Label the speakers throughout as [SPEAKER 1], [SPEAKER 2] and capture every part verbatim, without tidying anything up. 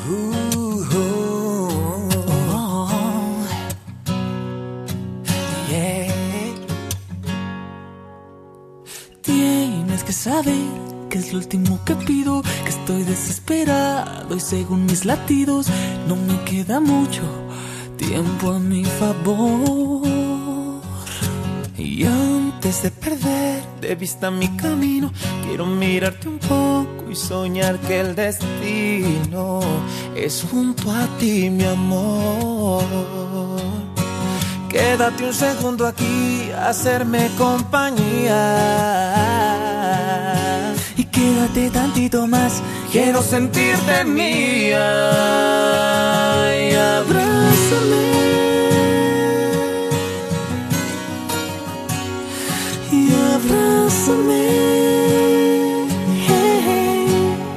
[SPEAKER 1] Uh, oh, oh, yeah. Tienes que saber que es lo último que pido, que estoy desesperado y según mis latidos no me queda mucho tiempo a mi favor. Y antes de perder de vista mi camino, quiero mirarte un poco y soñar que el destino es junto a ti, mi amor. Quédate un segundo aquí, hacerme compañía. Y quédate tantito más, quiero sentirte mía. Y abrázame. Y abrázame, hey, hey.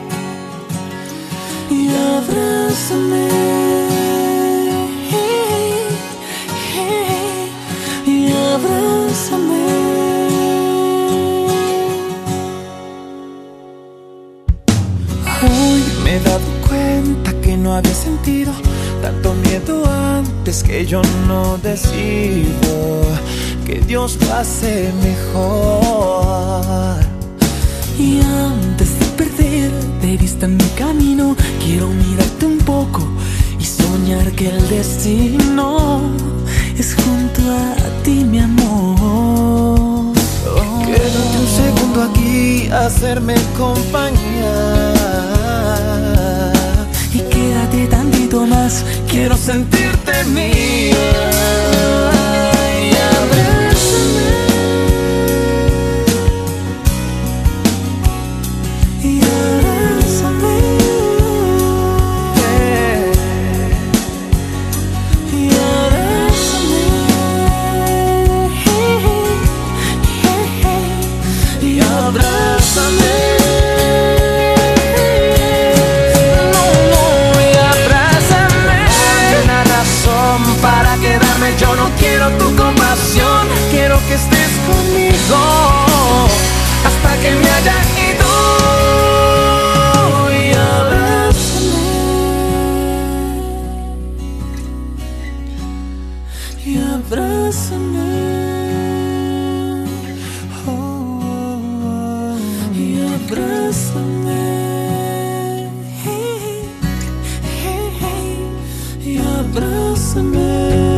[SPEAKER 1] Y abrázame, hey, hey. Y abrázame. Hoy me he dado cuenta que no había sentido tanto miedo antes, que yo no decido, que Dios lo hace mejor. Y antes de perder de vista mi camino, quiero mirarte un poco y soñar que el destino es junto a ti, mi amor. Oh. Quédate un segundo aquí, hacerme compañía. Y quédate tantito más, quiero sentirte mía. Yo no quiero tu compasión, quiero que estés conmigo hasta que me haya ido. Y abrázame, y abrázame, oh, oh, oh. Y abrázame, hey, hey, hey. Y abrázame.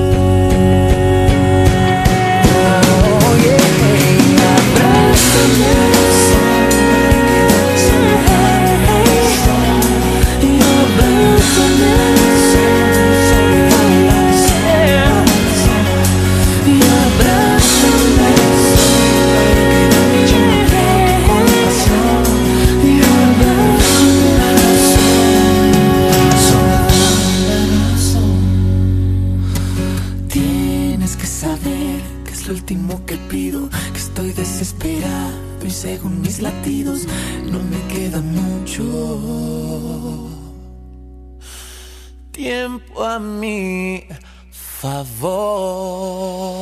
[SPEAKER 1] Lo último que pido, que estoy desesperado y según mis latidos no me queda mucho tiempo a mi favor.